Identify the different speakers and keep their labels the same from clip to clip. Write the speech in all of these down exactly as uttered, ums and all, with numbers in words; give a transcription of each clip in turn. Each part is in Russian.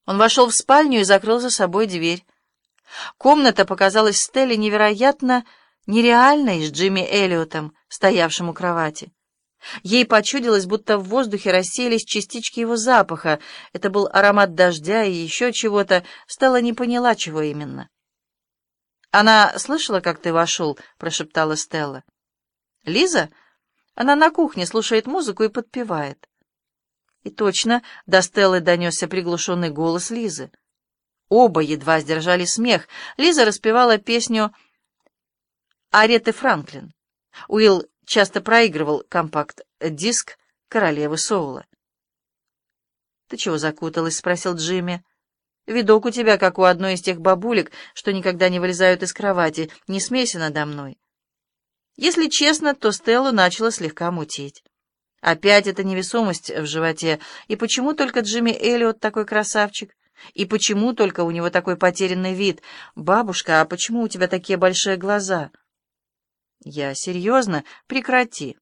Speaker 1: Он вошел в спальню и закрыл за собой дверь. Комната показалась Стелле невероятно нереальной с Джимми Эллиотом, стоявшим у кровати. Ей почудилось, будто в воздухе рассеялись частички его запаха. Это был аромат дождя и еще чего-то. Стелла не поняла, чего именно. «Она слышала, как ты вошел?» — прошептала Стелла. «Лиза? Она на кухне слушает музыку и подпевает». И точно до Стеллы донесся приглушенный голос Лизы. Оба едва сдержали смех. Лиза распевала песню Ареты Франклин. Уилл часто проигрывал компакт-диск «Королевы Соула». «Ты чего закуталась?» — спросил Джимми. «Видок у тебя, как у одной из тех бабулек, что никогда не вылезают из кровати. Не смейся надо мной». Если честно, то Стеллу начала слегка мутить. Опять эта невесомость в животе. И почему только Джимми Эллиот такой красавчик? И почему только у него такой потерянный вид? «Бабушка, а почему у тебя такие большие глаза?» «Я серьезно? Прекрати».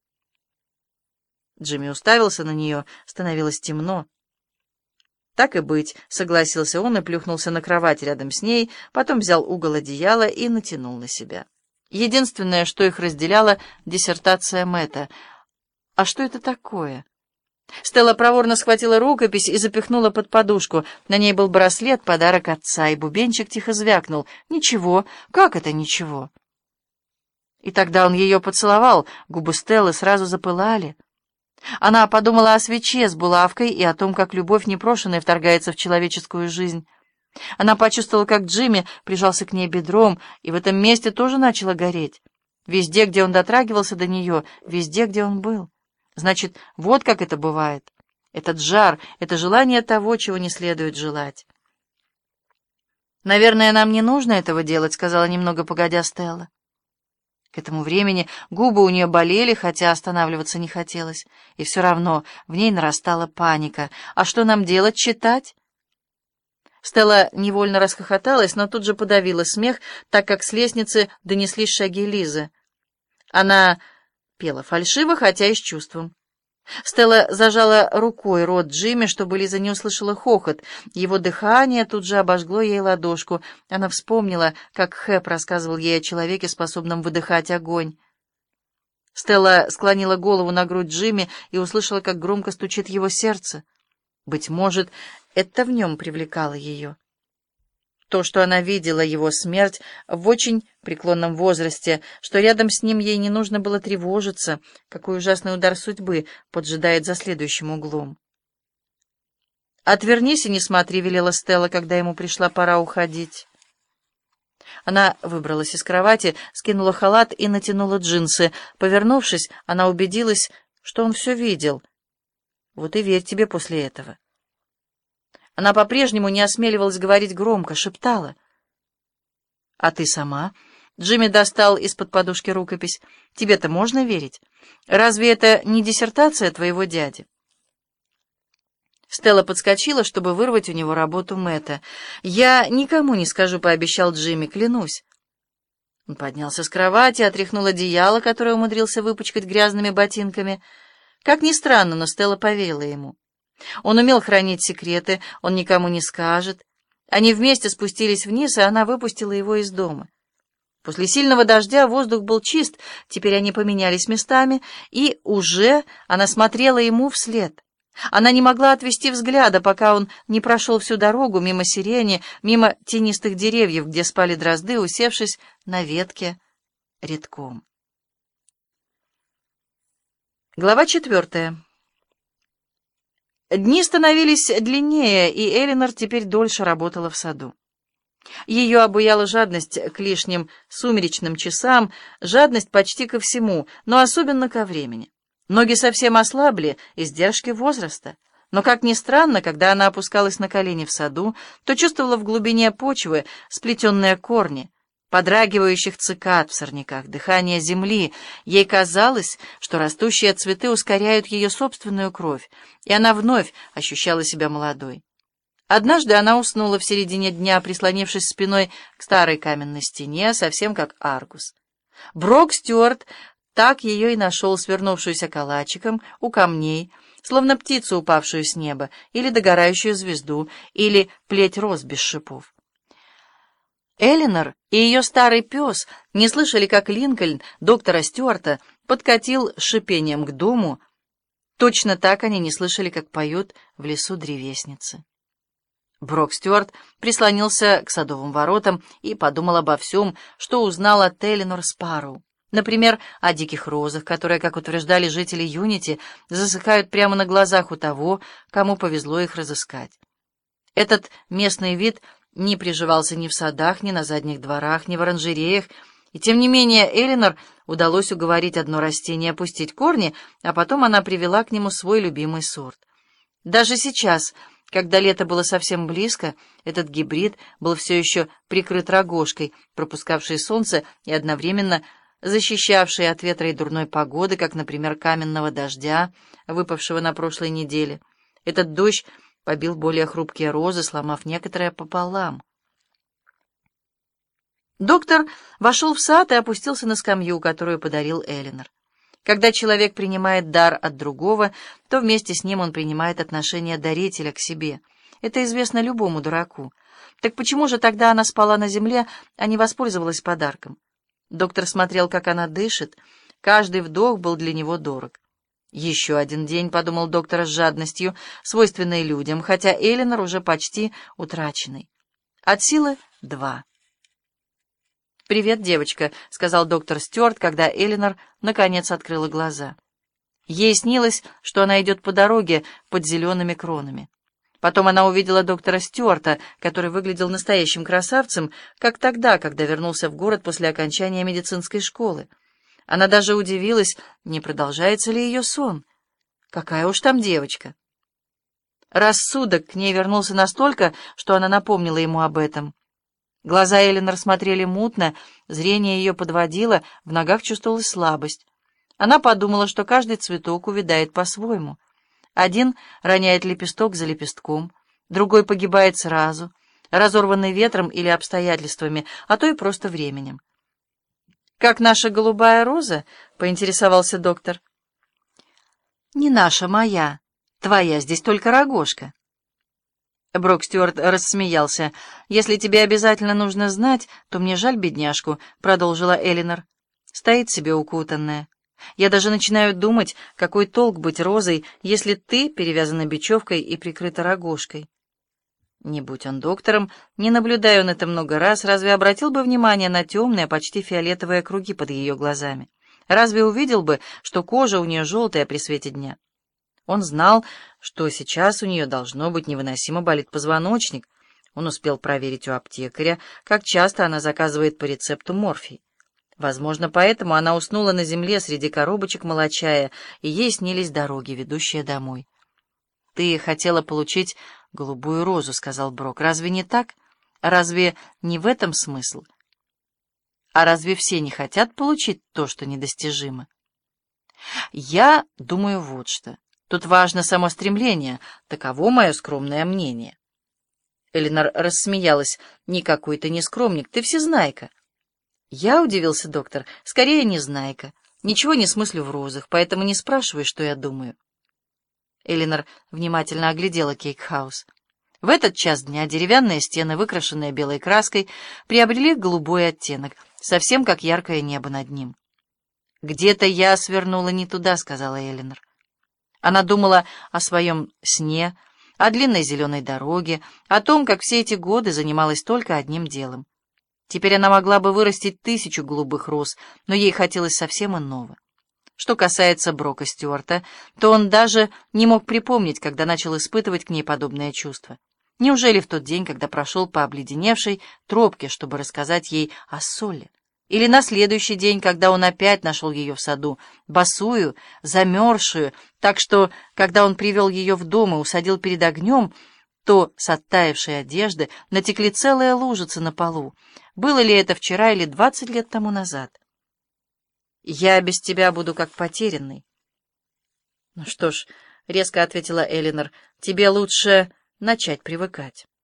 Speaker 1: Джимми уставился на нее. Становилось темно. «Так и быть», — согласился он и плюхнулся на кровать рядом с ней, потом взял угол одеяла и натянул на себя. Единственное, что их разделяло — диссертация Мэтта. «А что это такое?» Стелла проворно схватила рукопись и запихнула под подушку. На ней был браслет, подарок отца, и бубенчик тихо звякнул. «Ничего. Как это ничего?» И тогда он ее поцеловал. Губы Стеллы сразу запылали. Она подумала о свече с булавкой и о том, как любовь непрошенная вторгается в человеческую жизнь. Она почувствовала, как Джимми прижался к ней бедром, и в этом месте тоже начало гореть. Везде, где он дотрагивался до нее, везде, где он был. Значит, вот как это бывает. Этот жар, это желание того, чего не следует желать. «Наверное, нам не нужно этого делать», — сказала немного погодя Стелла. К этому времени губы у нее болели, хотя останавливаться не хотелось. И все равно в ней нарастала паника. «А что нам делать, читать?» Стелла невольно расхохоталась, но тут же подавила смех, так как с лестницы донеслись шаги Лизы. Она пела фальшиво, хотя и с чувством. Стелла зажала рукой рот Джимми, чтобы Лиза не услышала хохот. Его дыхание тут же обожгло ей ладошку. Она вспомнила, как Хэп рассказывал ей о человеке, способном выдыхать огонь. Стелла склонила голову на грудь Джимми и услышала, как громко стучит его сердце. Быть может, это в нем привлекало ее. То, что она видела его смерть в очень преклонном возрасте, что рядом с ним ей не нужно было тревожиться, какой ужасный удар судьбы поджидает за следующим углом. «Отвернись и не смотри», — велела Стелла, когда ему пришла пора уходить. Она выбралась из кровати, скинула халат и натянула джинсы. Повернувшись, она убедилась, что он все видел. Вот и верь тебе после этого. Она по-прежнему не осмеливалась говорить громко, шептала. «А ты сама?» Джимми достал из-под подушки рукопись. «Тебе-то можно верить? Разве это не диссертация твоего дяди?» Стелла подскочила, чтобы вырвать у него работу Мэтта. «Я никому не скажу», — пообещал Джимми, — «клянусь». Он поднялся с кровати, отряхнул одеяло, которое умудрился выпачкать грязными ботинками. Как ни странно, но Стелла поверила ему. Он умел хранить секреты, он никому не скажет. Они вместе спустились вниз, и она выпустила его из дома. После сильного дождя воздух был чист, теперь они поменялись местами, и уже она смотрела ему вслед. Она не могла отвести взгляда, пока он не прошел всю дорогу мимо сирени, мимо тенистых деревьев, где спали дрозды, усевшись на ветке редком. Глава четвертая. Дни становились длиннее, и Элинор теперь дольше работала в саду. Ее обуяла жадность к лишним сумеречным часам, жадность почти ко всему, но особенно ко времени. Ноги совсем ослабли, издержки возраста. Но, как ни странно, когда она опускалась на колени в саду, то чувствовала в глубине почвы сплетенные корни, подрагивающих цикад в сорняках, дыхание земли. Ей казалось, что растущие цветы ускоряют ее собственную кровь, и она вновь ощущала себя молодой. Однажды она уснула в середине дня, прислонившись спиной к старой каменной стене, совсем как Аргус. Брок Стюарт так ее и нашел, свернувшуюся калачиком у камней, словно птицу, упавшую с неба, или догорающую звезду, или плеть роз без шипов. Элинор и ее старый пес не слышали, как Линкольн доктора Стюарта подкатил с шипением к дому. Точно так они не слышали, как поют в лесу древесницы. Брок Стюарт прислонился к садовым воротам и подумал обо всем, что узнал от Элинор Спарроу. Например, о диких розах, которые, как утверждали жители Юнити, засыхают прямо на глазах у того, кому повезло их разыскать. Этот местный вид не приживался ни в садах, ни на задних дворах, ни в оранжереях, и тем не менее Элинор удалось уговорить одно растение опустить корни, а потом она привела к нему свой любимый сорт. Даже сейчас, когда лето было совсем близко, этот гибрид был все еще прикрыт рогожкой, пропускавшей солнце и одновременно защищавшей от ветра и дурной погоды, как, например, каменного дождя, выпавшего на прошлой неделе. Этот дождь побил более хрупкие розы, сломав некоторые пополам. Доктор вошел в сад и опустился на скамью, которую подарил Элинор. Когда человек принимает дар от другого, то вместе с ним он принимает отношение дарителя к себе. Это известно любому дураку. Так почему же тогда она спала на земле, а не воспользовалась подарком? Доктор смотрел, как она дышит. Каждый вдох был для него дорог. «Еще один день», — подумал доктор с жадностью, свойственной людям, хотя Элинор уже почти утраченный. От силы два. «Привет, девочка», — сказал доктор Стюарт, когда Элинор наконец открыла глаза. Ей снилось, что она идет по дороге под зелеными кронами. Потом она увидела доктора Стюарта, который выглядел настоящим красавцем, как тогда, когда вернулся в город после окончания медицинской школы. Она даже удивилась, не продолжается ли ее сон. Какая уж там девочка. Рассудок к ней вернулся настолько, что она напомнила ему об этом. Глаза Элинор смотрели мутно, зрение ее подводило, в ногах чувствовалась слабость. Она подумала, что каждый цветок увядает по-своему. Один роняет лепесток за лепестком, другой погибает сразу, разорванный ветром или обстоятельствами, а то и просто временем. «Как наша голубая роза?» — поинтересовался доктор. «Не наша, моя. Твоя здесь только рогожка». Брок Стюарт рассмеялся. «Если тебе обязательно нужно знать, то мне жаль бедняжку», — продолжила Элинор. «Стоит себе укутанная. Я даже начинаю думать, какой толк быть розой, если ты перевязана бечевкой и прикрыта рогожкой». Не будь он доктором, не наблюдая он это много раз, разве обратил бы внимание на темные, почти фиолетовые круги под ее глазами? Разве увидел бы, что кожа у нее желтая при свете дня? Он знал, что сейчас у нее должно быть невыносимо болит позвоночник. Он успел проверить у аптекаря, как часто она заказывает по рецепту морфий. Возможно, поэтому она уснула на земле среди коробочек молочая, и ей снились дороги, ведущие домой. «Ты хотела получить голубую розу», — сказал Брок. «Разве не так? Разве не в этом смысл? А разве все не хотят получить то, что недостижимо? Я думаю вот что. Тут важно само стремление. Таково мое скромное мнение». Элинор рассмеялась. «Никакой ты не скромник, ты всезнайка». «Я», — удивился доктор, — «скорее незнайка. Ничего не смыслю в розах, поэтому не спрашивай, что я думаю». Элинор внимательно оглядела Кейк-хаус. В этот час дня деревянные стены, выкрашенные белой краской, приобрели голубой оттенок, совсем как яркое небо над ним. «Где-то я свернула не туда», — сказала Элинор. Она думала о своем сне, о длинной зеленой дороге, о том, как все эти годы занималась только одним делом. Теперь она могла бы вырастить тысячу голубых роз, но ей хотелось совсем иного. Что касается Брока Стюарта, то он даже не мог припомнить, когда начал испытывать к ней подобное чувство. Неужели в тот день, когда прошел по обледеневшей тропке, чтобы рассказать ей о Солле? Или на следующий день, когда он опять нашел ее в саду, босую, замерзшую, так что, когда он привел ее в дом и усадил перед огнем, то с оттаившей одежды натекли целые лужицы на полу. Было ли это вчера или двадцать лет тому назад? «Я без тебя буду как потерянный». «Ну что ж», — резко ответила Элинор, — «тебе лучше начать привыкать».